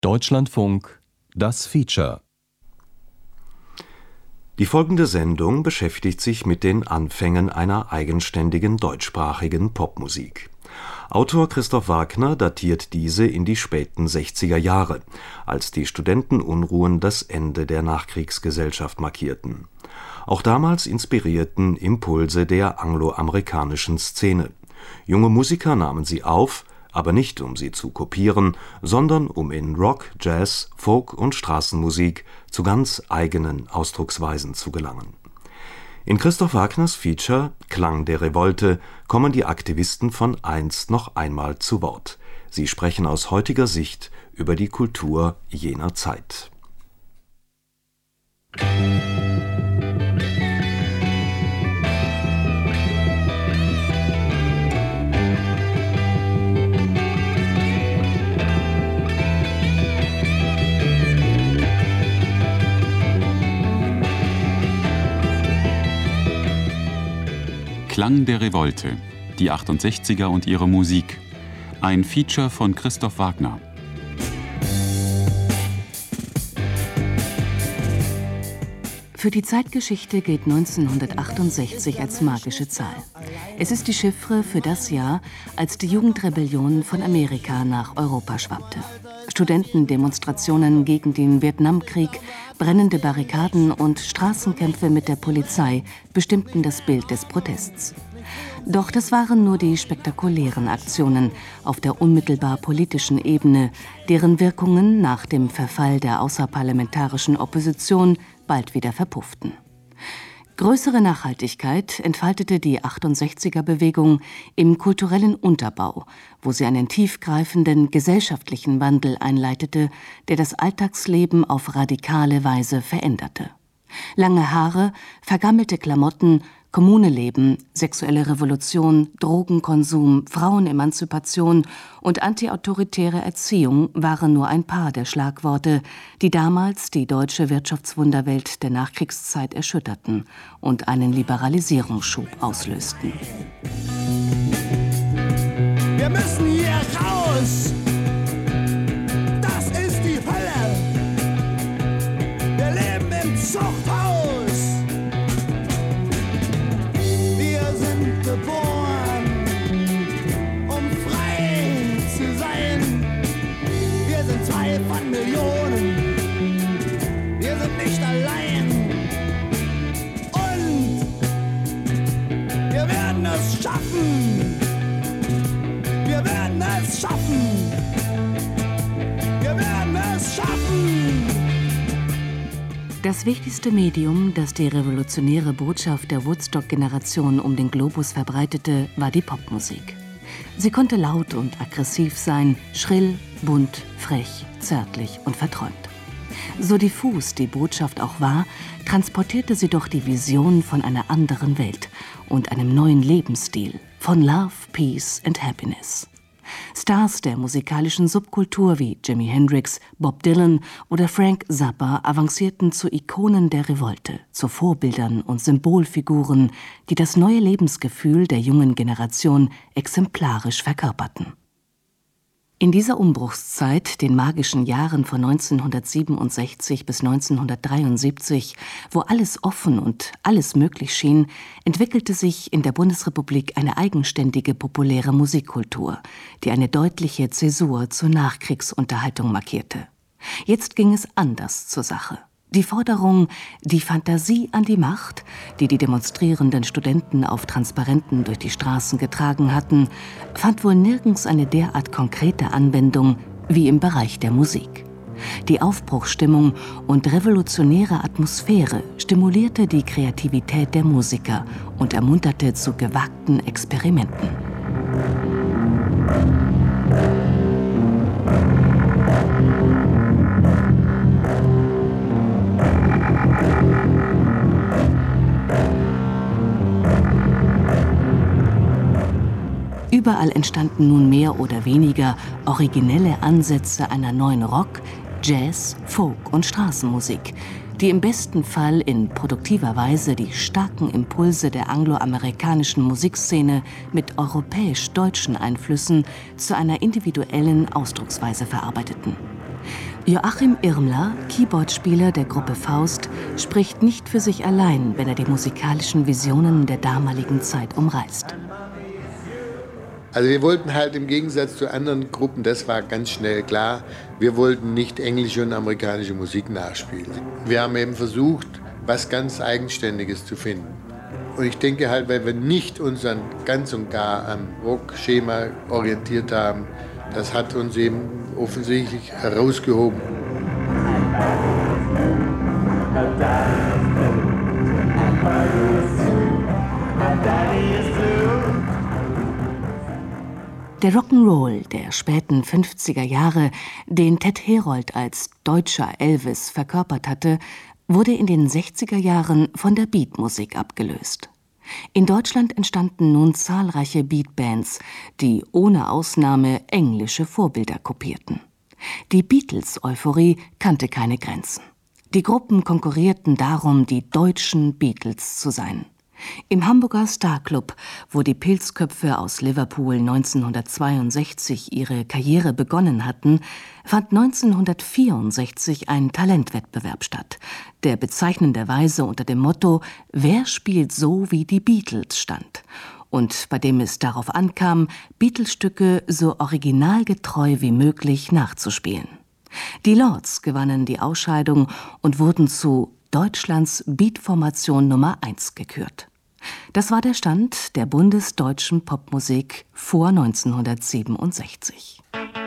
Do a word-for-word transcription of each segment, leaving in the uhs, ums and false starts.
Deutschlandfunk, das Feature. Die folgende Sendung beschäftigt sich mit den Anfängen einer eigenständigen deutschsprachigen Popmusik. Autor Christoph Wagner datiert diese in die späten sechziger Jahre, als die Studentenunruhen das Ende der Nachkriegsgesellschaft markierten. Auch damals inspirierten Impulse der angloamerikanischen Szene. Junge Musiker nahmen sie auf, aber nicht um sie zu kopieren, sondern um in Rock, Jazz, Folk und Straßenmusik zu ganz eigenen Ausdrucksweisen zu gelangen. In Christoph Wagners Feature Klang der Revolte kommen die Aktivisten von einst noch einmal zu Wort. Sie sprechen aus heutiger Sicht über die Kultur jener Zeit. Klang der Revolte, die achtundsechziger und ihre Musik. Ein Feature von Christoph Wagner. Für die Zeitgeschichte gilt neunzehnhundertachtundsechzig als magische Zahl. Es ist die Chiffre für das Jahr, als die Jugendrebellion von Amerika nach Europa schwappte. Studentendemonstrationen gegen den Vietnamkrieg, brennende Barrikaden und Straßenkämpfe mit der Polizei bestimmten das Bild des Protests. Doch das waren nur die spektakulären Aktionen auf der unmittelbar politischen Ebene, deren Wirkungen nach dem Verfall der außerparlamentarischen Opposition bald wieder verpufften. Größere Nachhaltigkeit entfaltete die achtundsechziger-Bewegung im kulturellen Unterbau, wo sie einen tiefgreifenden gesellschaftlichen Wandel einleitete, der das Alltagsleben auf radikale Weise veränderte. Lange Haare, vergammelte Klamotten, Kommuneleben, sexuelle Revolution, Drogenkonsum, Frauenemanzipation und antiautoritäre Erziehung waren nur ein paar der Schlagworte, die damals die deutsche Wirtschaftswunderwelt der Nachkriegszeit erschütterten und einen Liberalisierungsschub auslösten. Wir müssen hier raus! Das ist die Hölle! Wir leben im Zuchthaus! Geboren, um frei zu sein. Wir sind zwei von Millionen. Wir sind nicht allein. Und wir werden es schaffen. Wir werden es schaffen. Wir werden es schaffen. Das wichtigste Medium, das die revolutionäre Botschaft der Woodstock-Generation um den Globus verbreitete, war die Popmusik. Sie konnte laut und aggressiv sein, schrill, bunt, frech, zärtlich und verträumt. So diffus die Botschaft auch war, transportierte sie doch die Vision von einer anderen Welt und einem neuen Lebensstil, von Love, Peace and Happiness. Stars der musikalischen Subkultur wie Jimi Hendrix, Bob Dylan oder Frank Zappa avancierten zu Ikonen der Revolte, zu Vorbildern und Symbolfiguren, die das neue Lebensgefühl der jungen Generation exemplarisch verkörperten. In dieser Umbruchszeit, den magischen Jahren von neunzehnhundertsiebenundsechzig bis neunzehnhundertdreiundsiebzig, wo alles offen und alles möglich schien, entwickelte sich in der Bundesrepublik eine eigenständige populäre Musikkultur, die eine deutliche Zäsur zur Nachkriegsunterhaltung markierte. Jetzt ging es anders zur Sache. Die Forderung, die Fantasie an die Macht, die die demonstrierenden Studenten auf Transparenten durch die Straßen getragen hatten, fand wohl nirgends eine derart konkrete Anwendung wie im Bereich der Musik. Die Aufbruchsstimmung und revolutionäre Atmosphäre stimulierte die Kreativität der Musiker und ermunterte zu gewagten Experimenten. Überall entstanden nun mehr oder weniger originelle Ansätze einer neuen Rock-, Jazz-, Folk- und Straßenmusik, die im besten Fall in produktiver Weise die starken Impulse der angloamerikanischen Musikszene mit europäisch-deutschen Einflüssen zu einer individuellen Ausdrucksweise verarbeiteten. Joachim Irmler, Keyboardspieler der Gruppe Faust, spricht nicht für sich allein, wenn er die musikalischen Visionen der damaligen Zeit umreißt. Also wir wollten halt im Gegensatz zu anderen Gruppen, das war ganz schnell klar, wir wollten nicht englische und amerikanische Musik nachspielen. Wir haben eben versucht, was ganz Eigenständiges zu finden. Und ich denke halt, weil wir nicht uns an, ganz und gar am Rock-Schema orientiert haben, das hat uns eben offensichtlich herausgehoben. Der Rock'n'Roll der späten fünfziger Jahre, den Ted Herold als deutscher Elvis verkörpert hatte, wurde in den sechziger Jahren von der Beatmusik abgelöst. In Deutschland entstanden nun zahlreiche Beatbands, die ohne Ausnahme englische Vorbilder kopierten. Die Beatles-Euphorie kannte keine Grenzen. Die Gruppen konkurrierten darum, die deutschen Beatles zu sein. Im Hamburger Star Club, wo die Pilzköpfe aus Liverpool neunzehnhundertzweiundsechzig ihre Karriere begonnen hatten, fand neunzehnhundertvierundsechzig ein Talentwettbewerb statt, der bezeichnenderweise unter dem Motto »Wer spielt so wie die Beatles« stand und bei dem es darauf ankam, Beatles-Stücke so originalgetreu wie möglich nachzuspielen. Die Lords gewannen die Ausscheidung und wurden zu Deutschlands Beatformation Nummer eins gekürt. Das war der Stand der bundesdeutschen Popmusik vor neunzehnhundertsiebenundsechzig.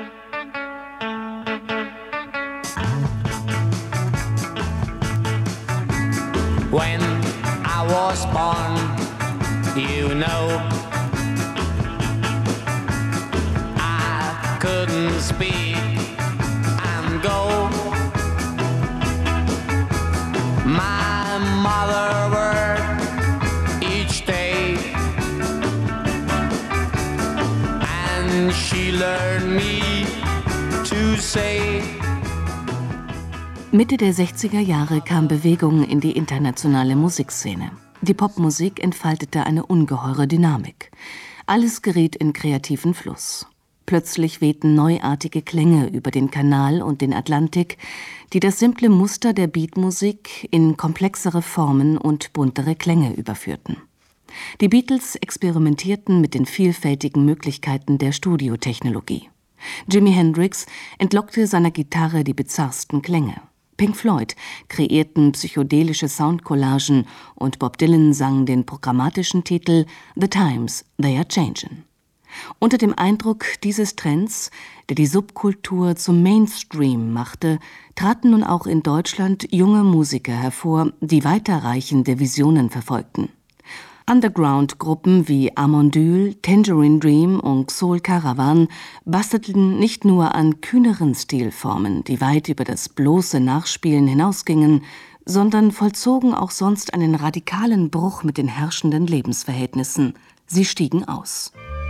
When I was born, you know, I couldn't speak and go. My mother worked each day, and she learned me to say. Mitte der sechziger Jahre kam Bewegung in die internationale Musikszene. Die Popmusik entfaltete eine ungeheure Dynamik. Alles geriet in kreativen Fluss. Plötzlich wehten neuartige Klänge über den Kanal und den Atlantik, die das simple Muster der Beatmusik in komplexere Formen und buntere Klänge überführten. Die Beatles experimentierten mit den vielfältigen Möglichkeiten der Studiotechnologie. Jimi Hendrix entlockte seiner Gitarre die bizarrsten Klänge. Pink Floyd kreierten psychedelische Soundcollagen und Bob Dylan sang den programmatischen Titel »The Times, They Are Changin'«. Unter dem Eindruck dieses Trends, der die Subkultur zum Mainstream machte, traten nun auch in Deutschland junge Musiker hervor, die weiterreichende Visionen verfolgten. Underground-Gruppen wie Amondyl, Tangerine Dream und Soul Caravan bastelten nicht nur an kühneren Stilformen, die weit über das bloße Nachspielen hinausgingen, sondern vollzogen auch sonst einen radikalen Bruch mit den herrschenden Lebensverhältnissen. Sie stiegen aus.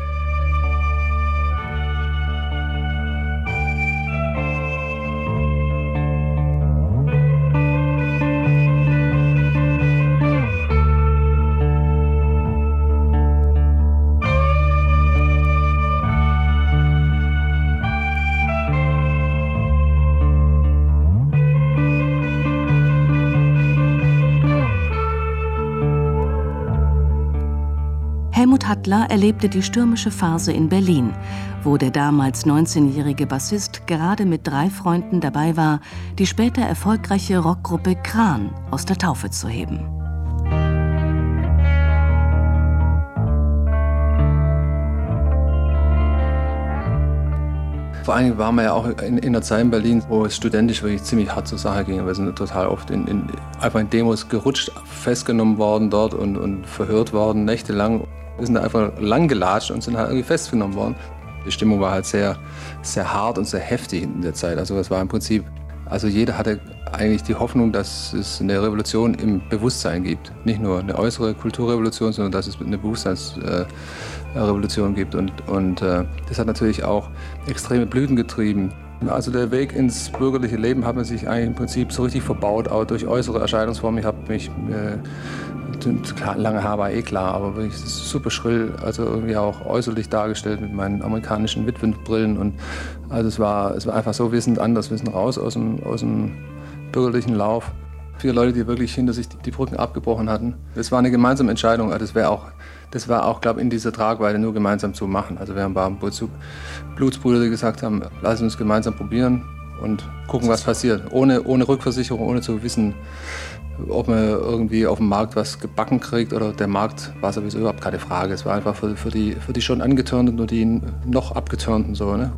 Helmut Hattler erlebte die stürmische Phase in Berlin, wo der damals neunzehnjährige Bassist gerade mit drei Freunden dabei war, die später erfolgreiche Rockgruppe Kran aus der Taufe zu heben. Vor allem waren wir ja auch in, in einer Zeit in Berlin, wo es studentisch wirklich ziemlich hart zur Sache ging. Wir sind total oft in, in, einfach in Demos gerutscht, festgenommen worden dort und, und verhört worden, nächtelang. Wir sind einfach lang gelatscht und sind halt irgendwie festgenommen worden. Die Stimmung war halt sehr, sehr hart und sehr heftig in der Zeit. Also es war im Prinzip, also jeder hatte eigentlich die Hoffnung, dass es eine Revolution im Bewusstsein gibt. Nicht nur eine äußere Kulturrevolution, sondern dass es eine Bewusstseinsrevolution gibt. Und, und äh, das hat natürlich auch extreme Blüten getrieben. Also der Weg ins bürgerliche Leben hat man sich eigentlich im Prinzip so richtig verbaut, auch durch äußere Erscheinungsformen. Ich habe mich, äh, lange Haar war eh klar, aber wirklich super schrill, also irgendwie auch äußerlich dargestellt mit meinen amerikanischen Witwenbrillen. Und also es war, es war einfach so, wir sind anders, wir sind raus aus dem, aus dem bürgerlichen Lauf. Viele Leute, die wirklich hinter sich die Brücken abgebrochen hatten. Das war eine gemeinsame Entscheidung. Das wäre auch, das war auch, glaube ich, in dieser Tragweite nur gemeinsam zu machen. Also wir haben ein paar Blutsbrüder, die gesagt haben, lass uns gemeinsam probieren und gucken, was passiert. Ohne, ohne Rückversicherung, ohne zu wissen, ob man irgendwie auf dem Markt was gebacken kriegt oder der Markt war sowieso überhaupt keine Frage. Es war einfach für, für, die, für die schon Angeturnten und die noch Abgeturnten so, ne?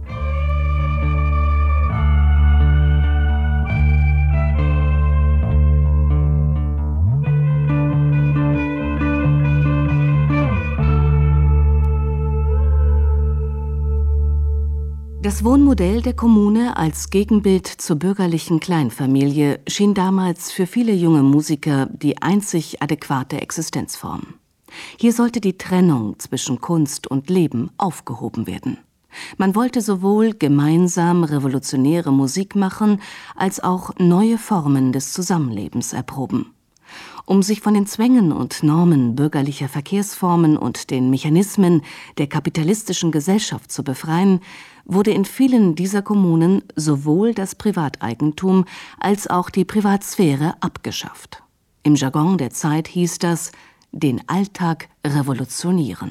Das Wohnmodell der Kommune als Gegenbild zur bürgerlichen Kleinfamilie schien damals für viele junge Musiker die einzig adäquate Existenzform. Hier sollte die Trennung zwischen Kunst und Leben aufgehoben werden. Man wollte sowohl gemeinsam revolutionäre Musik machen, als auch neue Formen des Zusammenlebens erproben. Um sich von den Zwängen und Normen bürgerlicher Verkehrsformen und den Mechanismen der kapitalistischen Gesellschaft zu befreien, wurde in vielen dieser Kommunen sowohl das Privateigentum als auch die Privatsphäre abgeschafft. Im Jargon der Zeit hieß das den Alltag revolutionieren.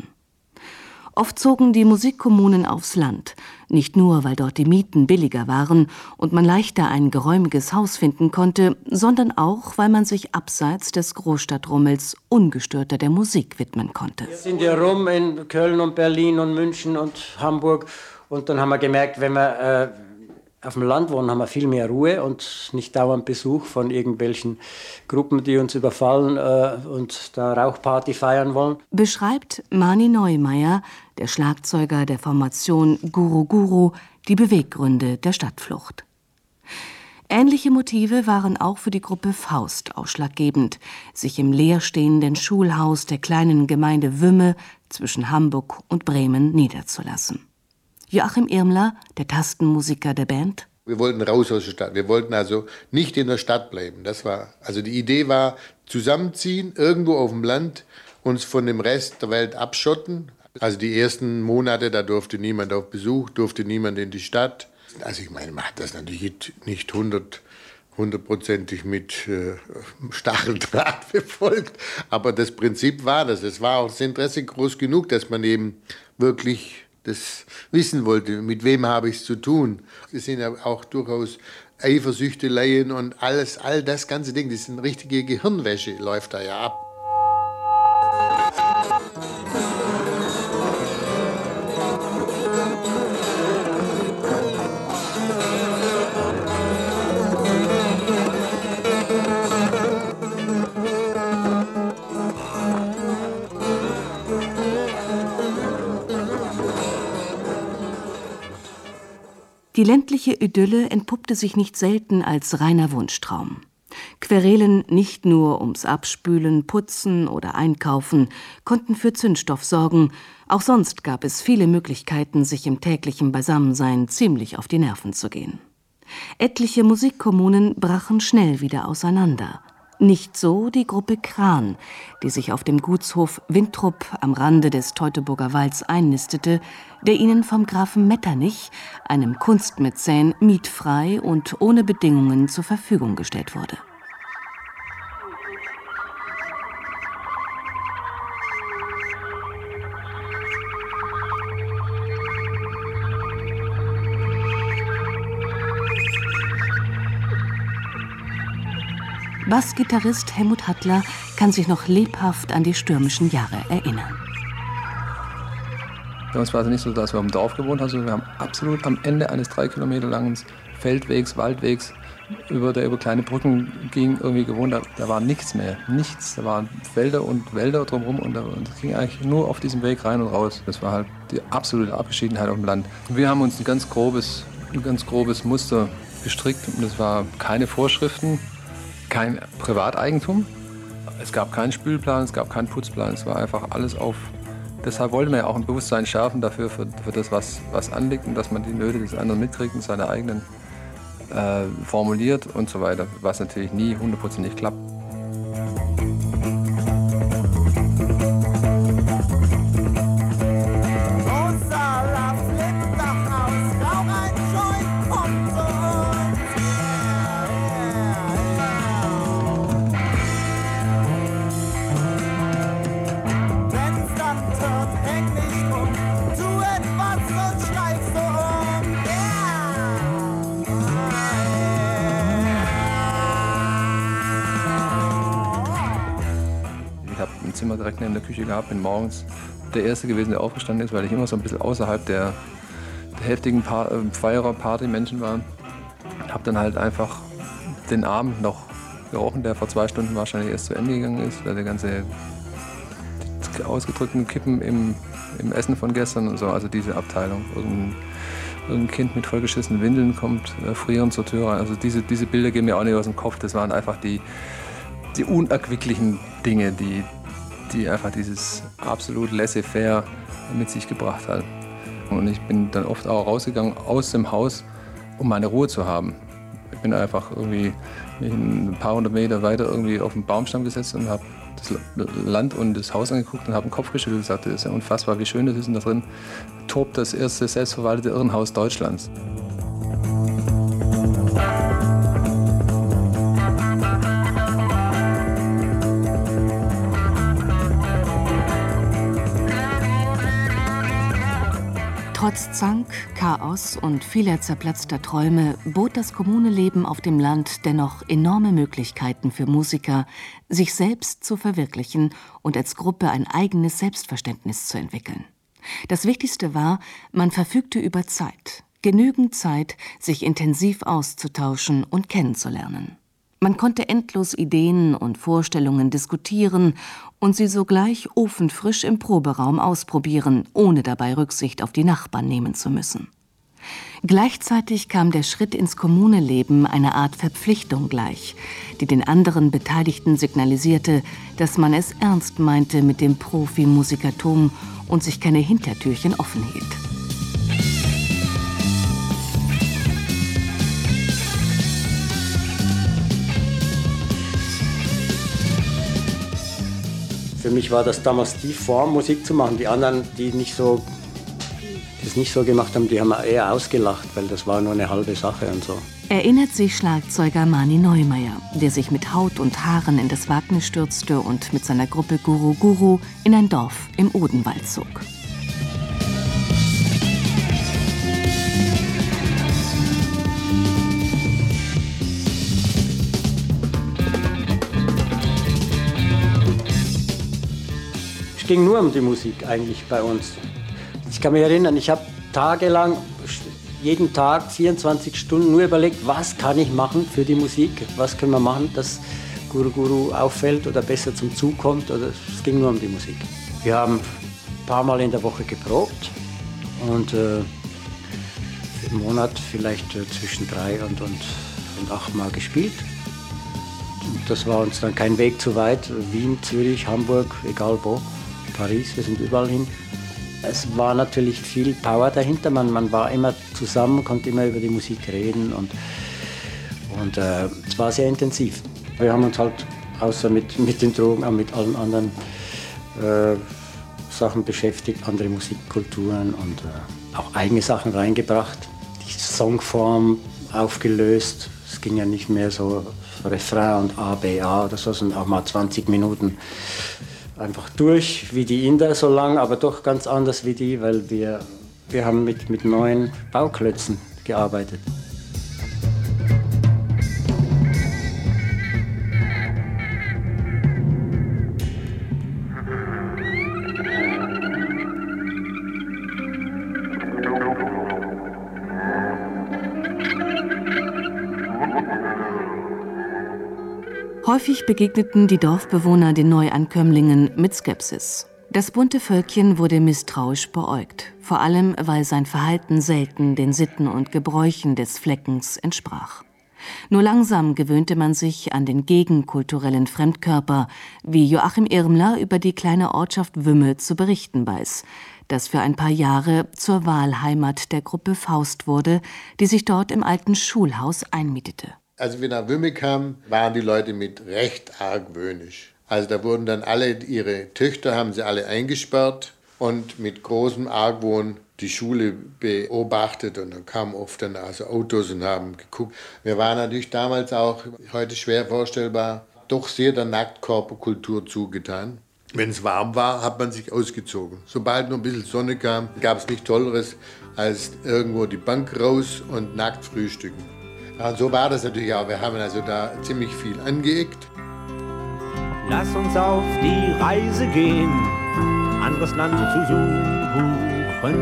Oft zogen die Musikkommunen aufs Land, nicht nur, weil dort die Mieten billiger waren und man leichter ein geräumiges Haus finden konnte, sondern auch, weil man sich abseits des Großstadtrummels ungestörter der Musik widmen konnte. Wir sind ja rum in Köln und Berlin und München und Hamburg und dann haben wir gemerkt, wenn wir äh, auf dem Land wohnen, haben wir viel mehr Ruhe und nicht dauernd Besuch von irgendwelchen Gruppen, die uns überfallen äh, und da Rauchparty feiern wollen. Beschreibt Mani Neumeier, der Schlagzeuger der Formation Guru Guru, die Beweggründe der Stadtflucht. Ähnliche Motive waren auch für die Gruppe Faust ausschlaggebend, sich im leerstehenden Schulhaus der kleinen Gemeinde Wümme zwischen Hamburg und Bremen niederzulassen. Joachim Irmler, der Tastenmusiker der Band. Wir wollten raus aus der Stadt. Wir wollten also nicht in der Stadt bleiben. Das war, also die Idee war, zusammenziehen, irgendwo auf dem Land, uns von dem Rest der Welt abschotten. Also die ersten Monate, da durfte niemand auf Besuch, durfte niemand in die Stadt. Also ich meine, man hat das natürlich nicht hundert, hundertprozentig mit äh, Stacheldraht befolgt, aber das Prinzip war das. Es war auch das Interesse groß genug, dass man eben wirklich das wissen wollte, mit wem habe ich es zu tun. Es sind ja auch durchaus Eifersüchteleien und alles, all das ganze Ding, das ist eine richtige Gehirnwäsche, läuft da ja ab. Die ländliche Idylle entpuppte sich nicht selten als reiner Wunschtraum. Querelen nicht nur ums Abspülen, Putzen oder Einkaufen konnten für Zündstoff sorgen. Auch sonst gab es viele Möglichkeiten, sich im täglichen Beisammensein ziemlich auf die Nerven zu gehen. Etliche Musikkommunen brachen schnell wieder auseinander. Nicht so die Gruppe Kran, die sich auf dem Gutshof Wintrup am Rande des Teutoburger Walds einnistete, der ihnen vom Grafen Metternich, einem Kunstmäzen, mietfrei und ohne Bedingungen zur Verfügung gestellt wurde. Bassgitarrist Helmut Hattler kann sich noch lebhaft an die stürmischen Jahre erinnern. Bei uns war es nicht so, dass wir im Dorf gewohnt haben, sondern wir haben absolut am Ende eines drei Kilometer langen Feldwegs, Waldwegs, über der über kleine Brücken ging, irgendwie gewohnt. Da, da war nichts mehr, nichts. Da waren Felder und Wälder drumherum und es ging eigentlich nur auf diesem Weg rein und raus. Das war halt die absolute Abgeschiedenheit auf dem Land. Wir haben uns ein ganz grobes, ein ganz grobes Muster gestrickt und das war keine Vorschriften. Kein Privateigentum. Es gab keinen Spülplan, es gab keinen Putzplan. Es war einfach alles auf Deshalb wollte man ja auch ein Bewusstsein schärfen dafür, für, für das, was, was anliegt und dass man die Nöte des anderen mitkriegt und seine eigenen äh, formuliert und so weiter, was natürlich nie hundertprozentig klappt. Zimmer direkt neben der Küche gehabt, bin morgens der Erste gewesen, der aufgestanden ist, weil ich immer so ein bisschen außerhalb der, der heftigen pa äh, Feierer-Party-Menschen war. Hab dann halt einfach den Abend noch gerochen, der vor zwei Stunden wahrscheinlich erst zu Ende gegangen ist, weil der ganze die ausgedrückten Kippen im, im Essen von gestern und so, also diese Abteilung. Irgendein, irgendein Kind mit vollgeschissenen Windeln kommt äh, frierend zur Tür rein. Also diese, diese Bilder gehen mir auch nicht aus dem Kopf. Das waren einfach die, die unerquicklichen Dinge, die die einfach dieses absolut laissez-faire mit sich gebracht hat. Und ich bin dann oft auch rausgegangen aus dem Haus, um meine Ruhe zu haben. Ich bin einfach irgendwie ein paar hundert Meter weiter irgendwie auf den Baumstamm gesetzt und habe das Land und das Haus angeguckt und habe den Kopf geschüttelt und gesagt, das ist ja unfassbar, wie schön das ist. Und da drin tobt das erste selbstverwaltete Irrenhaus Deutschlands. Trotz Zank, Chaos und vieler zerplatzter Träume bot das Kommuneleben auf dem Land dennoch enorme Möglichkeiten für Musiker, sich selbst zu verwirklichen und als Gruppe ein eigenes Selbstverständnis zu entwickeln. Das Wichtigste war, man verfügte über Zeit, genügend Zeit, sich intensiv auszutauschen und kennenzulernen. Man konnte endlos Ideen und Vorstellungen diskutieren und sie sogleich ofenfrisch im Proberaum ausprobieren, ohne dabei Rücksicht auf die Nachbarn nehmen zu müssen. Gleichzeitig kam der Schritt ins Kommuneleben einer Art Verpflichtung gleich, die den anderen Beteiligten signalisierte, dass man es ernst meinte mit dem Profimusikertum und sich keine Hintertürchen offen hielt. Für mich war das damals die Form, Musik zu machen. Die anderen, die nicht so, das nicht so gemacht haben, die haben eher ausgelacht, weil das war nur eine halbe Sache und so. Erinnert sich Schlagzeuger Mani Neumeier, der sich mit Haut und Haaren in das Wagnis stürzte und mit seiner Gruppe Guru Guru in ein Dorf im Odenwald zog. Es ging nur um die Musik eigentlich bei uns. Ich kann mich erinnern, ich habe tagelang, jeden Tag, vierundzwanzig Stunden nur überlegt, was kann ich machen für die Musik, was können wir machen, dass Guru Guru auffällt oder besser zum Zug kommt. Oder es ging nur um die Musik. Wir haben ein paar Mal in der Woche geprobt und äh, im Monat vielleicht äh, zwischen drei und, und, und acht Mal gespielt. Das war uns dann kein Weg zu weit. Wien, Zürich, Hamburg, egal wo. Paris, wir sind überall hin. Es war natürlich viel Power dahinter. Man, man war immer zusammen, konnte immer über die Musik reden und, und äh, es war sehr intensiv. Wir haben uns halt außer mit, mit den Drogen auch mit allen anderen äh, Sachen beschäftigt, andere Musikkulturen und äh, auch eigene Sachen reingebracht. Die Songform aufgelöst. Es ging ja nicht mehr so Refrain und A, B, A oder so, sondern auch mal zwanzig Minuten einfach durch, wie die Inder so lang, aber doch ganz anders wie die, weil wir, wir haben mit, mit neuen Bauklötzen gearbeitet. Häufig begegneten die Dorfbewohner den Neuankömmlingen mit Skepsis. Das bunte Völkchen wurde misstrauisch beäugt, vor allem weil sein Verhalten selten den Sitten und Gebräuchen des Fleckens entsprach. Nur langsam gewöhnte man sich an den gegenkulturellen Fremdkörper, wie Joachim Irmler über die kleine Ortschaft Wümme zu berichten weiß, das für ein paar Jahre zur Wahlheimat der Gruppe Faust wurde, die sich dort im alten Schulhaus einmietete. Als wir nach Wümme kamen, waren die Leute mit recht argwöhnisch. Also da wurden dann alle, ihre Töchter haben sie alle eingesperrt und mit großem Argwohn die Schule beobachtet. Und dann kamen oft dann also Autos und haben geguckt. Wir waren natürlich damals auch, heute schwer vorstellbar, doch sehr der Nacktkörperkultur zugetan. Wenn es warm war, hat man sich ausgezogen. Sobald noch ein bisschen Sonne kam, gab es nichts Tolleres als irgendwo die Bank raus und nackt frühstücken. Ja, und so war das natürlich auch. Wir haben also da ziemlich viel angeeckt. Lass uns auf die Reise gehen, anderes Land zu suchen,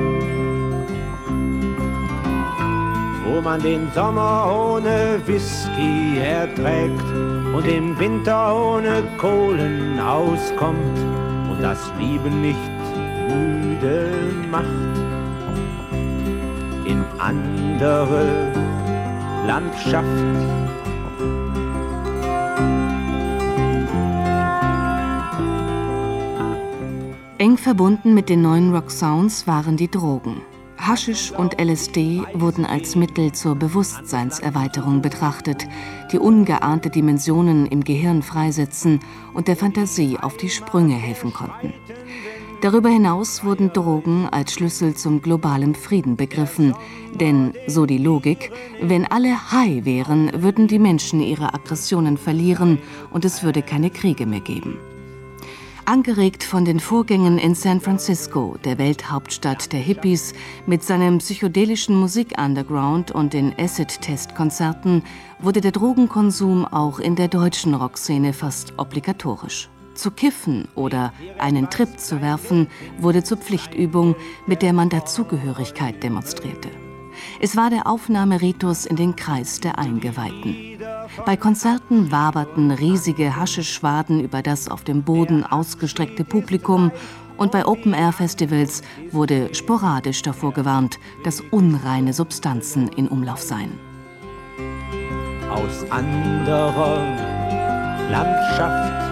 wo man den Sommer ohne Whisky erträgt und im Winter ohne Kohlen auskommt und das Lieben nicht müde macht. In andere Landschaft. Eng verbunden mit den neuen Rock-Sounds waren die Drogen. Haschisch und L S D wurden als Mittel zur Bewusstseinserweiterung betrachtet, die ungeahnte Dimensionen im Gehirn freisetzen und der Fantasie auf die Sprünge helfen konnten. Darüber hinaus wurden Drogen als Schlüssel zum globalen Frieden begriffen. Denn, so die Logik, wenn alle high wären, würden die Menschen ihre Aggressionen verlieren und es würde keine Kriege mehr geben. Angeregt von den Vorgängen in San Francisco, der Welthauptstadt der Hippies, mit seinem psychedelischen Musik-Underground und den Acid-Test-Konzerten, wurde der Drogenkonsum auch in der deutschen Rockszene fast obligatorisch. Zu kiffen oder einen Trip zu werfen, wurde zur Pflichtübung, mit der man Dazugehörigkeit demonstrierte. Es war der Aufnahmeritus in den Kreis der Eingeweihten. Bei Konzerten waberten riesige Haschischschwaden über das auf dem Boden ausgestreckte Publikum und bei Open-Air-Festivals wurde sporadisch davor gewarnt, dass unreine Substanzen in Umlauf seien. Aus anderer Landschaft.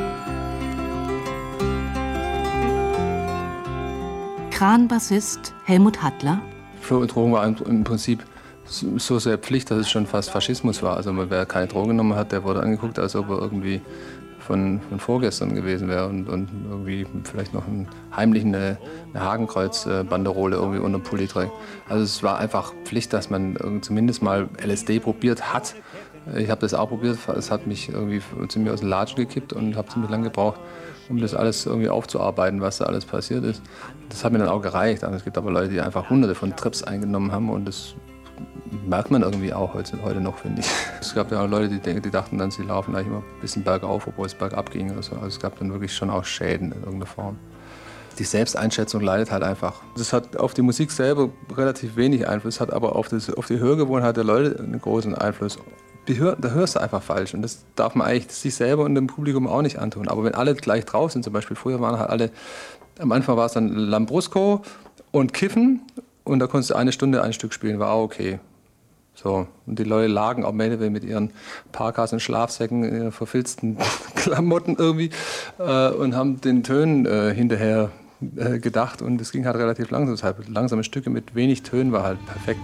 Kran-Bassist Helmut Hattler. Für Drogen war im Prinzip so sehr Pflicht, dass es schon fast Faschismus war. Also wer keine Drogen genommen hat, der wurde angeguckt, als ob er irgendwie von, von vorgestern gewesen wäre und, und irgendwie vielleicht noch ein, heimlich eine, eine Hakenkreuz-Banderole irgendwie unter dem Pulli trägt. Also es war einfach Pflicht, dass man zumindest mal L S D probiert hat. Ich habe das auch probiert, es hat mich irgendwie ziemlich aus den Latschen gekippt und habe ziemlich lange gebraucht, um das alles irgendwie aufzuarbeiten, was da alles passiert ist. Das hat mir dann auch gereicht. Es gibt aber Leute, die einfach hunderte von Trips eingenommen haben und das merkt man irgendwie auch heute noch, finde ich. Es gab ja auch Leute, die, die dachten dann, sie laufen eigentlich immer ein bisschen bergauf, obwohl es bergab ging oder so. Also es gab dann wirklich schon auch Schäden in irgendeiner Form. Die Selbsteinschätzung leidet halt einfach. Das hat auf die Musik selber relativ wenig Einfluss, hat aber auf, das, auf die Hörgewohnheit der Leute einen großen Einfluss. Die hör, da hörst du einfach falsch und das darf man eigentlich sich selber und dem Publikum auch nicht antun. Aber wenn alle gleich drauf sind, zum Beispiel früher waren halt alle, am Anfang war es dann Lambrusco und Kiffen und da konntest du eine Stunde ein Stück spielen, war auch okay. So, und die Leute lagen auch mit ihren Parkas und Schlafsäcken, in ihren verfilzten Klamotten irgendwie äh, und haben den Tönen äh, hinterher äh, gedacht und es ging halt relativ langsam. Deshalb langsame Stücke mit wenig Tönen war halt perfekt.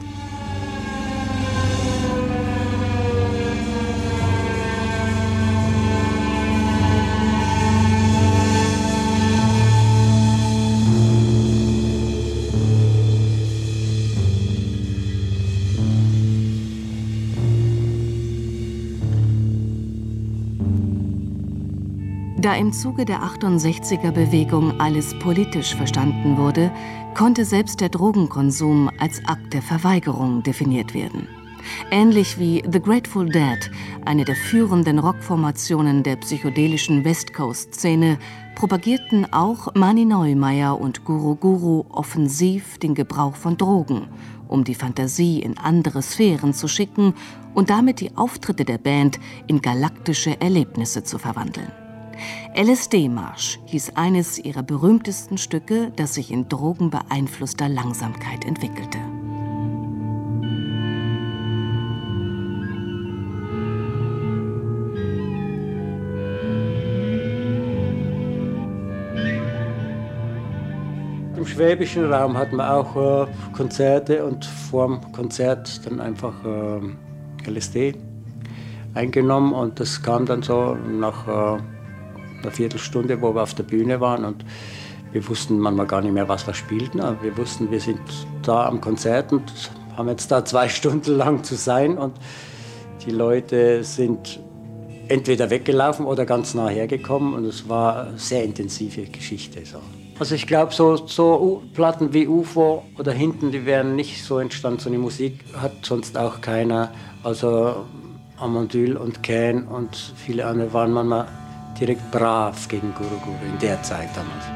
Da im Zuge der achtundsechziger-Bewegung alles politisch verstanden wurde, konnte selbst der Drogenkonsum als Akt der Verweigerung definiert werden. Ähnlich wie The Grateful Dead, eine der führenden Rockformationen der psychedelischen West Coast-Szene, propagierten auch Mani Neumeier und Guru Guru offensiv den Gebrauch von Drogen, um die Fantasie in andere Sphären zu schicken und damit die Auftritte der Band in galaktische Erlebnisse zu verwandeln. L S D-Marsch hieß eines ihrer berühmtesten Stücke, das sich in drogenbeeinflusster Langsamkeit entwickelte. schwäbischen Raum hatten wir auch äh, Konzerte und vorm Konzert dann einfach äh, L S D eingenommen und das kam dann so nach äh, einer Viertelstunde, wo wir auf der Bühne waren und wir wussten manchmal gar nicht mehr, was wir spielten, aber wir wussten, wir sind da am Konzert und haben jetzt da zwei Stunden lang zu sein und die Leute sind entweder weggelaufen oder ganz nah hergekommen und es war eine sehr intensive Geschichte. So. Also ich glaube, so, so Platten wie U F O oder Hinten, die wären nicht so entstanden. So eine Musik hat sonst auch keiner. Also Amandyl und Can und viele andere waren manchmal direkt brav gegen Guru Guru in der Zeit damals.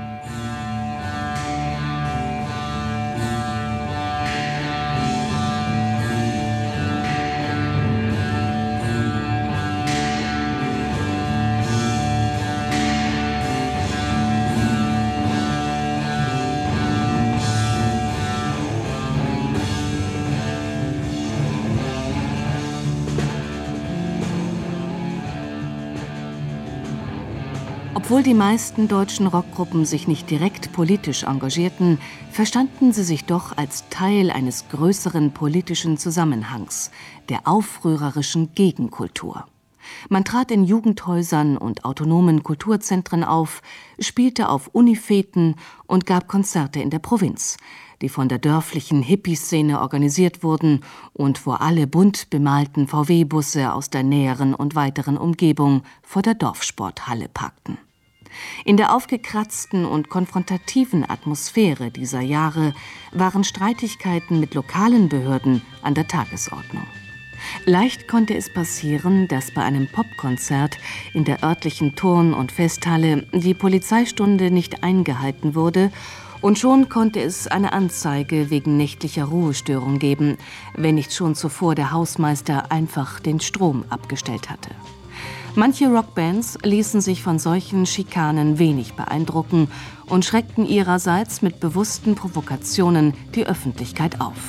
Obwohl die meisten deutschen Rockgruppen sich nicht direkt politisch engagierten, verstanden sie sich doch als Teil eines größeren politischen Zusammenhangs, der aufrührerischen Gegenkultur. Man trat in Jugendhäusern und autonomen Kulturzentren auf, spielte auf Unifeten und gab Konzerte in der Provinz, die von der dörflichen Hippie-Szene organisiert wurden und wo alle bunt bemalten V W-Busse aus der näheren und weiteren Umgebung vor der Dorfsporthalle parkten. In der aufgekratzten und konfrontativen Atmosphäre dieser Jahre waren Streitigkeiten mit lokalen Behörden an der Tagesordnung. Leicht konnte es passieren, dass bei einem Popkonzert in der örtlichen Turn- und Festhalle die Polizeistunde nicht eingehalten wurde und schon konnte es eine Anzeige wegen nächtlicher Ruhestörung geben, wenn nicht schon zuvor der Hausmeister einfach den Strom abgestellt hatte. Manche Rockbands ließen sich von solchen Schikanen wenig beeindrucken und schreckten ihrerseits mit bewussten Provokationen die Öffentlichkeit auf.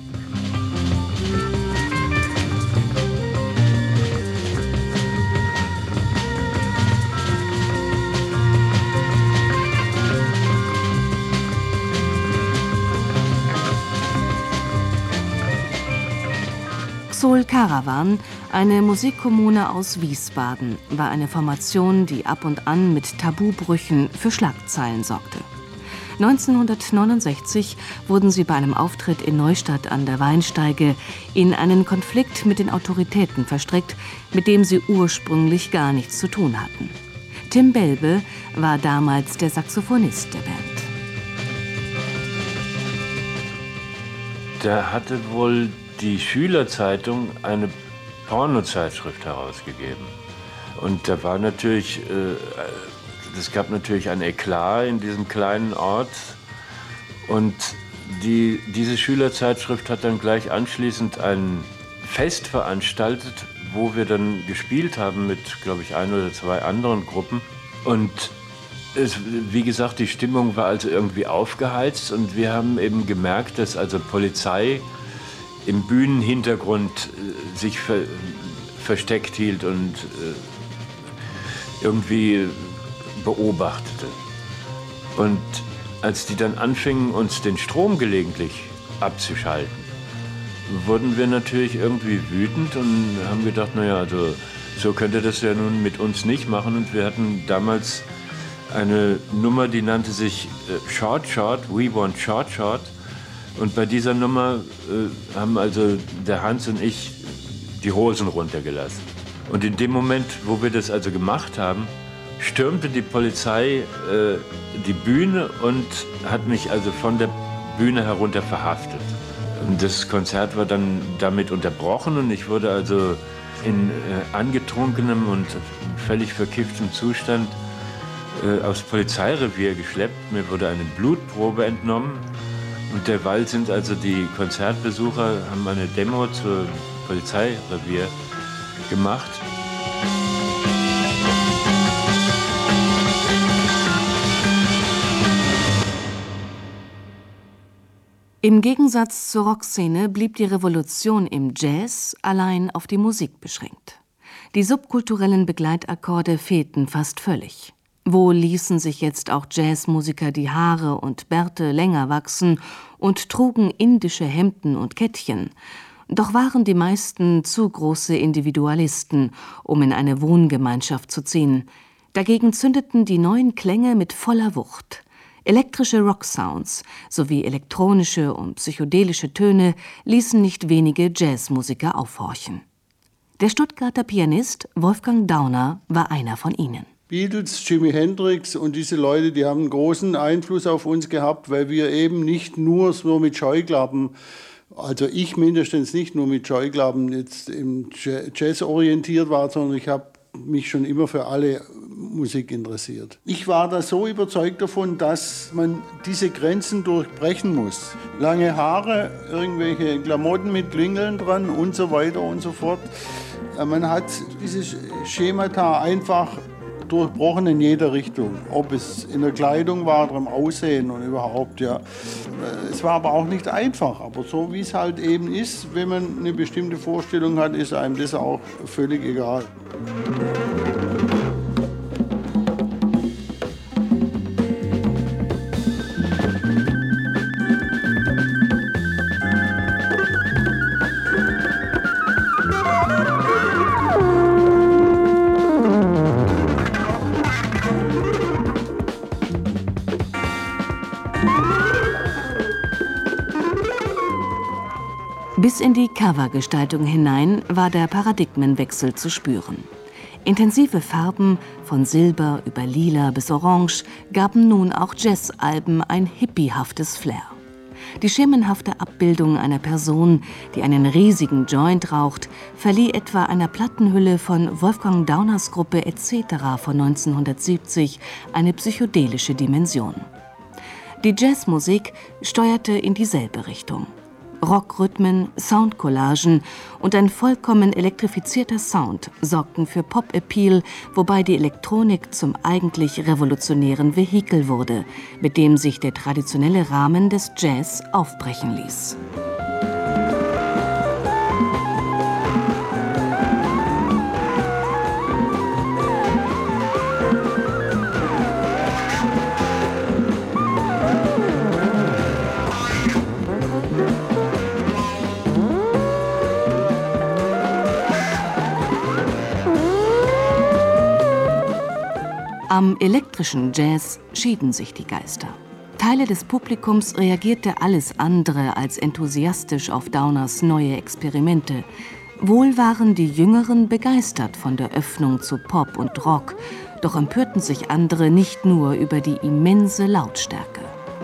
Xol Karawan, eine Musikkommune aus Wiesbaden, war eine Formation, die ab und an mit Tabubrüchen für Schlagzeilen sorgte. neunzehnhundertneunundsechzig wurden sie bei einem Auftritt in Neustadt an der Weinsteige in einen Konflikt mit den Autoritäten verstrickt, mit dem sie ursprünglich gar nichts zu tun hatten. Tim Belbe war damals der Saxophonist der Band. Da hatte wohl die Schülerzeitung eine Pornozeitschrift herausgegeben. Und da war natürlich, äh, es gab natürlich ein Eklat in diesem kleinen Ort. Und die, diese Schülerzeitschrift hat dann gleich anschließend ein Fest veranstaltet, wo wir dann gespielt haben mit, glaube ich, ein oder zwei anderen Gruppen. Und es, wie gesagt, die Stimmung war also irgendwie aufgeheizt und wir haben eben gemerkt, dass also Polizei im Bühnenhintergrund äh, sich ver versteckt hielt und äh, irgendwie beobachtete. Und als die dann anfingen, uns den Strom gelegentlich abzuschalten, wurden wir natürlich irgendwie wütend und haben gedacht, naja, also so könnte das ja nun mit uns nicht machen. Und wir hatten damals eine Nummer, die nannte sich äh, Short Short, We Want Short Short. Und bei dieser Nummer äh, haben also der Hans und ich die Hosen runtergelassen. Und in dem Moment, wo wir das also gemacht haben, stürmte die Polizei äh, die Bühne und hat mich also von der Bühne herunter verhaftet. Und das Konzert war dann damit unterbrochen und ich wurde also in äh, angetrunkenem und völlig verkifftem Zustand äh, aufs Polizeirevier geschleppt. Mir wurde eine Blutprobe entnommen. Und derweil sind also die Konzertbesucher, haben eine Demo zum Polizeirevier gemacht. Im Gegensatz zur Rockszene blieb die Revolution im Jazz allein auf die Musik beschränkt. Die subkulturellen Begleitakkorde fehlten fast völlig. Wohl ließen sich jetzt auch Jazzmusiker die Haare und Bärte länger wachsen und trugen indische Hemden und Kettchen. Doch waren die meisten zu große Individualisten, um in eine Wohngemeinschaft zu ziehen. Dagegen zündeten die neuen Klänge mit voller Wucht. Elektrische Rocksounds sowie elektronische und psychedelische Töne ließen nicht wenige Jazzmusiker aufhorchen. Der Stuttgarter Pianist Wolfgang Dauner war einer von ihnen. Beatles, Jimi Hendrix und diese Leute, die haben einen großen Einfluss auf uns gehabt, weil wir eben nicht nur so mit Scheuklappen, also ich mindestens nicht nur mit Scheuklappen jetzt im Jazz orientiert war, sondern ich habe mich schon immer für alle Musik interessiert. Ich war da so überzeugt davon, dass man diese Grenzen durchbrechen muss. Lange Haare, irgendwelche Klamotten mit Klingeln dran und so weiter und so fort. Man hat dieses Schemata einfach durchbrochen in jeder Richtung. Ob es in der Kleidung war oder im Aussehen und überhaupt, ja. Es war aber auch nicht einfach. Aber so wie es halt eben ist, wenn man eine bestimmte Vorstellung hat, ist einem das auch völlig egal. Bis in die Covergestaltung hinein war der Paradigmenwechsel zu spüren. Intensive Farben, von Silber über Lila bis Orange, gaben nun auch Jazzalben ein hippiehaftes Flair. Die schemenhafte Abbildung einer Person, die einen riesigen Joint raucht, verlieh etwa einer Plattenhülle von Wolfgang Dauners Gruppe et cetera von neunzehnhundertsiebzig eine psychedelische Dimension. Die Jazzmusik steuerte in dieselbe Richtung. Rockrhythmen, Soundcollagen und ein vollkommen elektrifizierter Sound sorgten für Pop-Appeal, wobei die Elektronik zum eigentlich revolutionären Vehikel wurde, mit dem sich der traditionelle Rahmen des Jazz aufbrechen ließ. Am elektrischen Jazz schieden sich die Geister. Teile des Publikums reagierte alles andere als enthusiastisch auf Dauners neue Experimente. Wohl waren die Jüngeren begeistert von der Öffnung zu Pop und Rock, doch empörten sich andere nicht nur über die immense Lautstärke.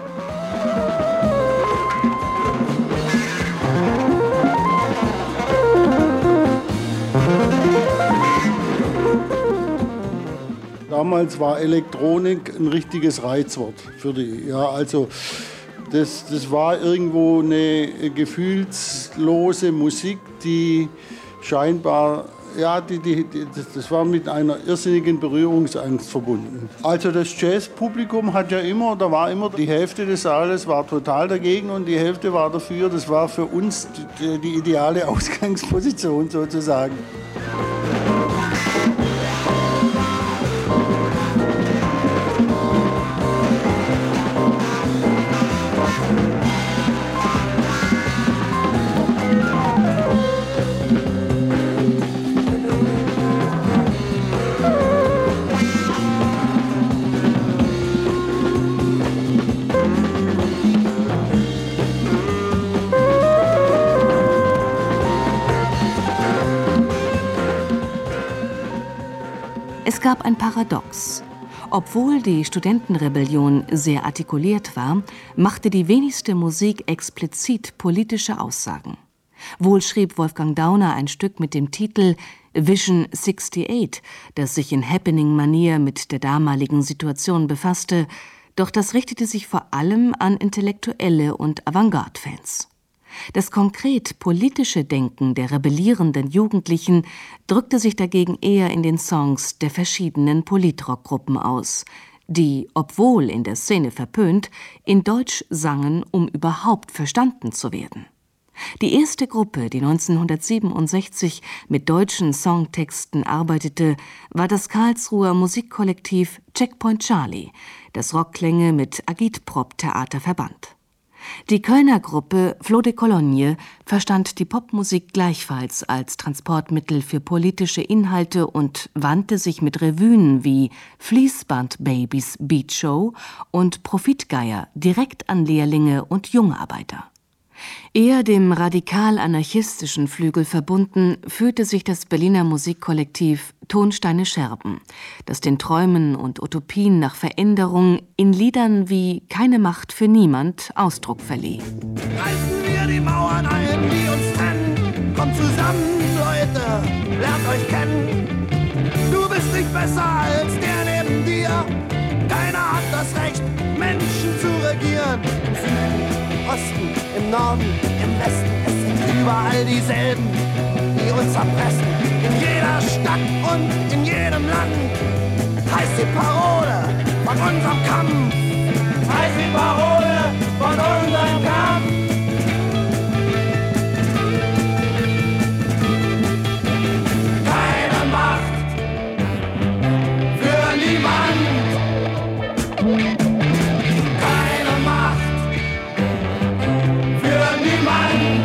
Damals war Elektronik ein richtiges Reizwort für die. Ja, also das, das war irgendwo eine gefühlslose Musik, die scheinbar, ja, die, die, die, das war mit einer irrsinnigen Berührungsangst verbunden. Also das Jazzpublikum hat ja immer, da war immer die Hälfte des Saales war total dagegen und die Hälfte war dafür. Das war für uns die, die ideale Ausgangsposition sozusagen. Es gab ein Paradox. Obwohl die Studentenrebellion sehr artikuliert war, machte die wenigste Musik explizit politische Aussagen. Wohl schrieb Wolfgang Dauner ein Stück mit dem Titel Vision achtundsiebzig, das sich in Happening-Manier mit der damaligen Situation befasste, doch das richtete sich vor allem an Intellektuelle und Avantgarde-Fans. Das konkret politische Denken der rebellierenden Jugendlichen drückte sich dagegen eher in den Songs der verschiedenen Politrockgruppen aus, die, obwohl in der Szene verpönt, in Deutsch sangen, um überhaupt verstanden zu werden. Die erste Gruppe, die neunzehnhundertsiebenundsechzig mit deutschen Songtexten arbeitete, war das Karlsruher Musikkollektiv Checkpoint Charlie, das Rockklänge mit Agitprop-Theater verband. Die Kölner Gruppe Flot de Cologne verstand die Popmusik gleichfalls als Transportmittel für politische Inhalte und wandte sich mit Revuen wie Fließband Babys Beat Show und Profitgeier direkt an Lehrlinge und Jungarbeiter. Eher dem radikal-anarchistischen Flügel verbunden, führte sich das Berliner Musikkollektiv Tonsteine Scherben, das den Träumen und Utopien nach Veränderung in Liedern wie Keine Macht für niemand Ausdruck verlieh. Reißen wir die Mauern ein, die uns trennen. Kommt zusammen, Leute, lernt euch kennen. Du bist nicht besser als der neben dir. Keiner hat das Recht, Menschen zu regieren. Im Süden, im Osten, im Norden, im Westen, es sind überall dieselben, die uns erpressen. In jeder Stadt und in jedem Land heißt die Parole von unserem Kampf. Heißt die Parole von unserem Kampf. Keine Macht für niemand. Keine Macht für niemand.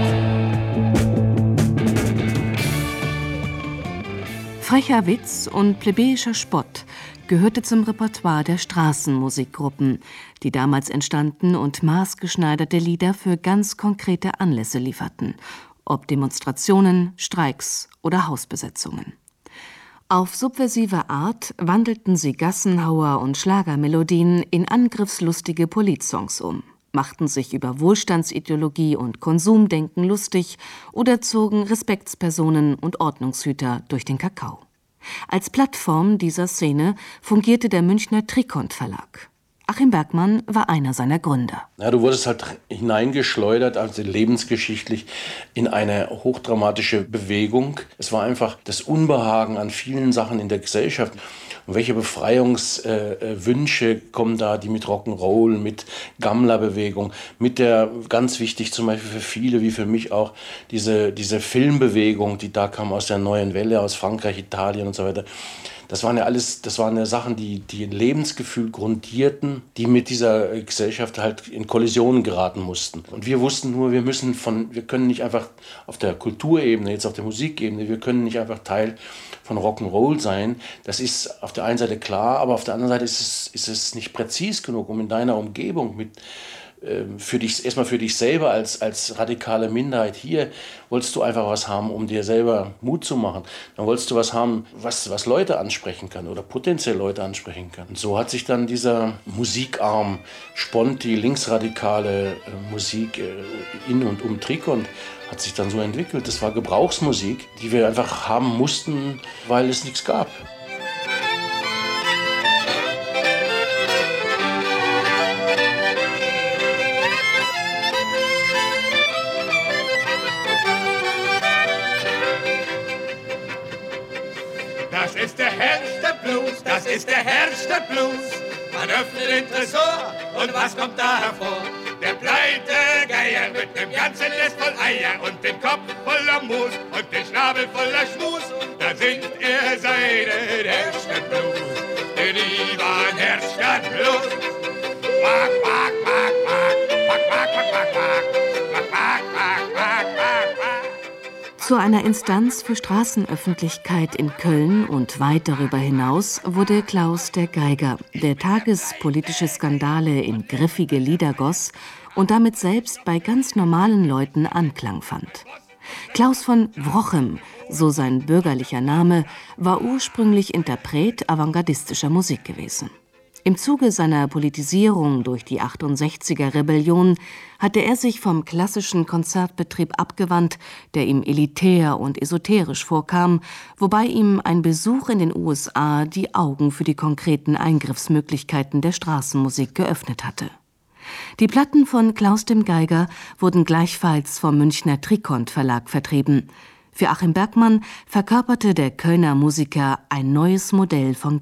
Frecher Witz und plebejischer Spott gehörte zum Repertoire der Straßenmusikgruppen, die damals entstanden und maßgeschneiderte Lieder für ganz konkrete Anlässe lieferten, ob Demonstrationen, Streiks oder Hausbesetzungen. Auf subversive Art wandelten sie Gassenhauer und Schlagermelodien in angriffslustige Politsongs um, machten sich über Wohlstandsideologie und Konsumdenken lustig oder zogen Respektspersonen und Ordnungshüter durch den Kakao. Als Plattform dieser Szene fungierte der Münchner Trikont Verlag. Achim Bergmann war einer seiner Gründer. Ja, du wurdest halt hineingeschleudert, also lebensgeschichtlich, in eine hochdramatische Bewegung. Es war einfach das Unbehagen an vielen Sachen in der Gesellschaft. Und welche Befreiungswünsche äh, kommen da, die mit Rock'n'Roll, mit Gammler-Bewegung, mit der, ganz wichtig zum Beispiel für viele, wie für mich auch, diese, diese Filmbewegung, die da kam aus der Neuen Welle, aus Frankreich, Italien und so weiter. Das waren ja alles, das waren ja Sachen, die, die ein Lebensgefühl grundierten, die mit dieser Gesellschaft halt in Kollisionen geraten mussten. Und wir wussten nur, wir müssen von, wir können nicht einfach auf der Kulturebene, jetzt auf der Musikebene, wir können nicht einfach Teil von Rock'n'Roll sein. Das ist auf der einen Seite klar, aber auf der anderen Seite ist es, ist es nicht präzis genug, um in deiner Umgebung mit für dich, erstmal für dich selber als, als radikale Minderheit hier, wolltest du einfach was haben, um dir selber Mut zu machen. Dann wolltest du was haben, was, was Leute ansprechen kann oder potenziell Leute ansprechen kann. Und so hat sich dann dieser Musikarm Sponti, linksradikale äh, Musik äh, in und um Trikont hat sich dann so entwickelt. Das war Gebrauchsmusik, die wir einfach haben mussten, weil es nichts gab. Das ist der herrste Blues, das ist der herrste Blues. Man öffnet den Tresor und was kommt da hervor? Der pleite Geier mit dem ganzen Nest voll Eier und den Kopf voller Moos und den Schnabel voller Schmus. Da singt er seinen herrsten Blues, den Ivan Herrstadt Blues. Quack, quack, quack, quack, quack, quack, quack, quack, quack, quack, quack, quack, quack, quack. Zu einer Instanz für Straßenöffentlichkeit in Köln und weit darüber hinaus wurde Klaus der Geiger, der tagespolitische Skandale in griffige Lieder goss und damit selbst bei ganz normalen Leuten Anklang fand. Klaus von Wrochem, so sein bürgerlicher Name, war ursprünglich Interpret avantgardistischer Musik gewesen. Im Zuge seiner Politisierung durch die achtundsechziger Rebellion hatte er sich vom klassischen Konzertbetrieb abgewandt, der ihm elitär und esoterisch vorkam, wobei ihm ein Besuch in den U S A die Augen für die konkreten Eingriffsmöglichkeiten der Straßenmusik geöffnet hatte. Die Platten von Klaus dem Geiger wurden gleichfalls vom Münchner Trikont Verlag vertrieben. Für Achim Bergmann verkörperte der Kölner Musiker ein neues Modell von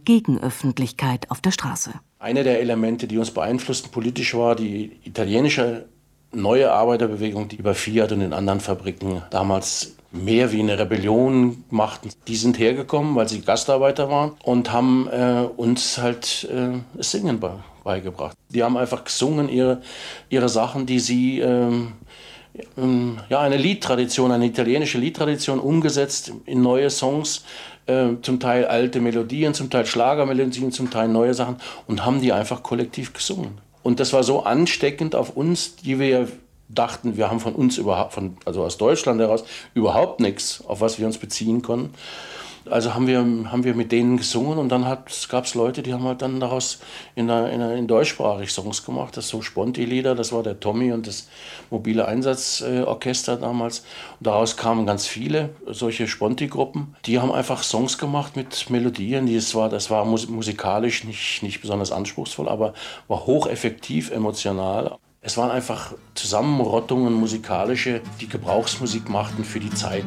Gegenöffentlichkeit auf der Straße. Eine der Elemente, die uns beeinflussten politisch, war die italienische neue Arbeiterbewegung, die bei Fiat und den anderen Fabriken damals mehr wie eine Rebellion machten. Die sind hergekommen, weil sie Gastarbeiter waren und haben äh, uns halt äh, das Singen be beigebracht. Die haben einfach gesungen, ihre, ihre Sachen, die sie, ähm, ähm, ja, eine Liedtradition, eine italienische Liedtradition umgesetzt in neue Songs, äh, zum Teil alte Melodien, zum Teil Schlagermelodien, zum Teil neue Sachen und haben die einfach kollektiv gesungen. Und das war so ansteckend auf uns, die wir dachten, wir haben von uns überhaupt, von, also aus Deutschland heraus, überhaupt nichts, auf was wir uns beziehen konnten. Also haben wir, haben wir mit denen gesungen und dann gab es Leute, die haben halt dann daraus in, der, in, der, in deutschsprachig Songs gemacht. Das so Sponti-Lieder, das war der Tommy und das mobile Einsatzorchester damals. Und daraus kamen ganz viele solche Sponti-Gruppen. Die haben einfach Songs gemacht mit Melodien. Die, das war, das war musikalisch nicht, nicht besonders anspruchsvoll, aber war hocheffektiv, emotional. Es waren einfach Zusammenrottungen musikalische, die Gebrauchsmusik machten für die Zeit.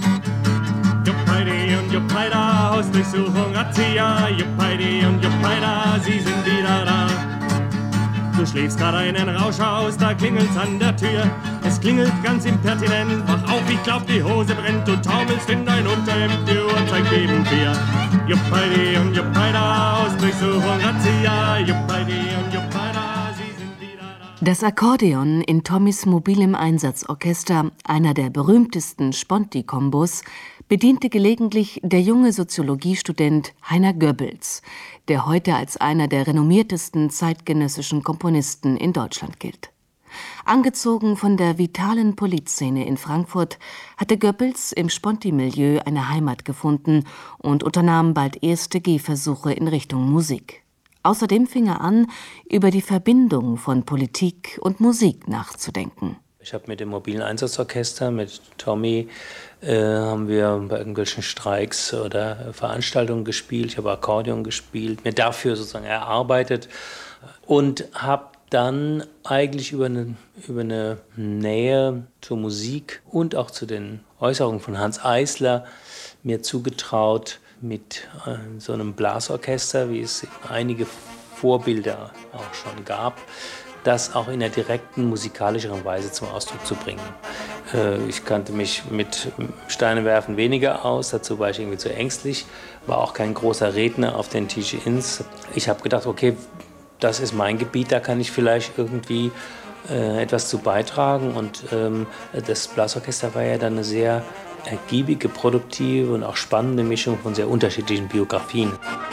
Juppheidi und Juppeida, Hausdurchsuchung, Razzia. Juppheidi und Juppeida, sie sind wieder da. Du schläfst gerade einen Rausch aus, da klingelt's an der Tür. Es klingelt ganz impertinent, wach auf, ich glaub die Hose brennt. Du taumelst in dein Unterhemd, die Uhr zeigt eben vier. Juppheidi und Juppeida, Hausdurchsuchung, Razzia. Juppheidi und Juppeida, sie sind wieder da. Das Akkordeon in Tommys mobilem Einsatzorchester, einer der berühmtesten Sponti-Kombos, bediente gelegentlich der junge Soziologiestudent Heiner Goebbels, der heute als einer der renommiertesten zeitgenössischen Komponisten in Deutschland gilt. Angezogen von der vitalen Polizszene in Frankfurt hatte Goebbels im Sponti-Milieu eine Heimat gefunden und unternahm bald erste Gehversuche in Richtung Musik. Außerdem fing er an, über die Verbindung von Politik und Musik nachzudenken. Ich habe mit dem mobilen Einsatzorchester, mit Tommy, äh, haben wir bei irgendwelchen Streiks oder Veranstaltungen gespielt. Ich habe Akkordeon gespielt, mir dafür sozusagen erarbeitet und habe dann eigentlich über eine, über eine Nähe zur Musik und auch zu den Äußerungen von Hanns Eisler mir zugetraut, mit äh, so einem Blasorchester, wie es einige Vorbilder auch schon gab, das auch in der direkten musikalischeren Weise zum Ausdruck zu bringen. Äh, ich kannte mich mit Steinewerfen weniger aus, dazu war ich irgendwie zu ängstlich, war auch kein großer Redner auf den T G-Ins. Ich habe gedacht, okay, das ist mein Gebiet, da kann ich vielleicht irgendwie äh, etwas zu beitragen. Und ähm, das Blasorchester war ja dann eine sehr ergiebige, produktive und auch spannende Mischung von sehr unterschiedlichen Biografien.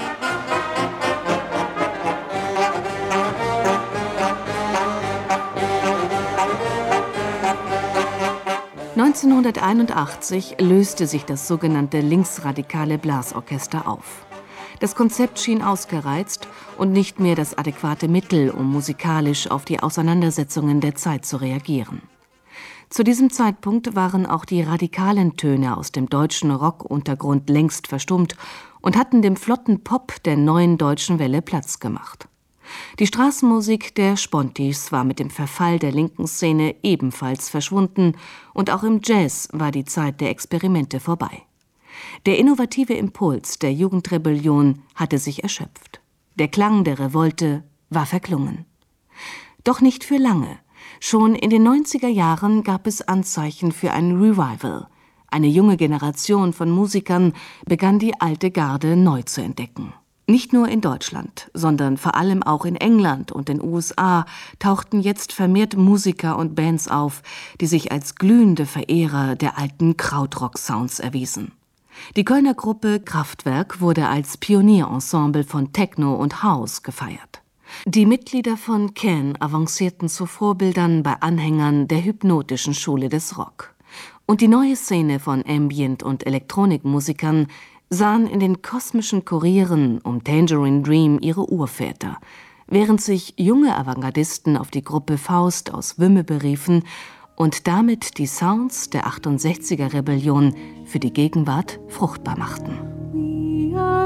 neunzehnhunderteinundachtzig löste sich das sogenannte linksradikale Blasorchester auf. Das Konzept schien ausgereizt und nicht mehr das adäquate Mittel, um musikalisch auf die Auseinandersetzungen der Zeit zu reagieren. Zu diesem Zeitpunkt waren auch die radikalen Töne aus dem deutschen Rockuntergrund längst verstummt und hatten dem flotten Pop der neuen deutschen Welle Platz gemacht. Die Straßenmusik der Spontis war mit dem Verfall der linken Szene ebenfalls verschwunden und auch im Jazz war die Zeit der Experimente vorbei. Der innovative Impuls der Jugendrebellion hatte sich erschöpft. Der Klang der Revolte war verklungen. Doch nicht für lange. Schon in den neunziger Jahren gab es Anzeichen für ein Revival. Eine junge Generation von Musikern begann die alte Garde neu zu entdecken. Nicht nur in Deutschland, sondern vor allem auch in England und den U S A tauchten jetzt vermehrt Musiker und Bands auf, die sich als glühende Verehrer der alten Krautrock-Sounds erwiesen. Die Kölner Gruppe Kraftwerk wurde als Pionierensemble von Techno und House gefeiert. Die Mitglieder von Can avancierten zu Vorbildern bei Anhängern der hypnotischen Schule des Rock. Und die neue Szene von Ambient- und Elektronikmusikern sahen in den kosmischen Kurieren um Tangerine Dream ihre Urväter, während sich junge Avantgardisten auf die Gruppe Faust aus Wümme beriefen und damit die Sounds der achtundsechziger Rebellion für die Gegenwart fruchtbar machten. We are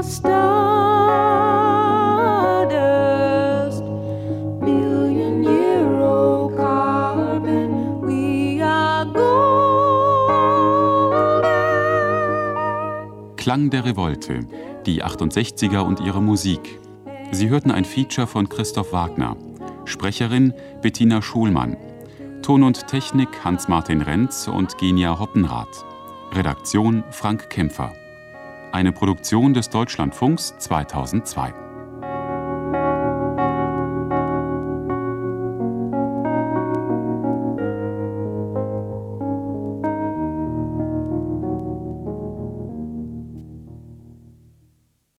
stardust, million year old carbon, we are golden. Klang der Revolte, die achtundsechziger und ihre Musik. Sie hörten ein Feature von Christoph Wagner. Sprecherin Bettina Schulmann. Ton und Technik Hans-Martin Renz und Genia Hoppenrath. Redaktion Frank Kämpfer. Eine Produktion des Deutschlandfunks zweitausendzwei.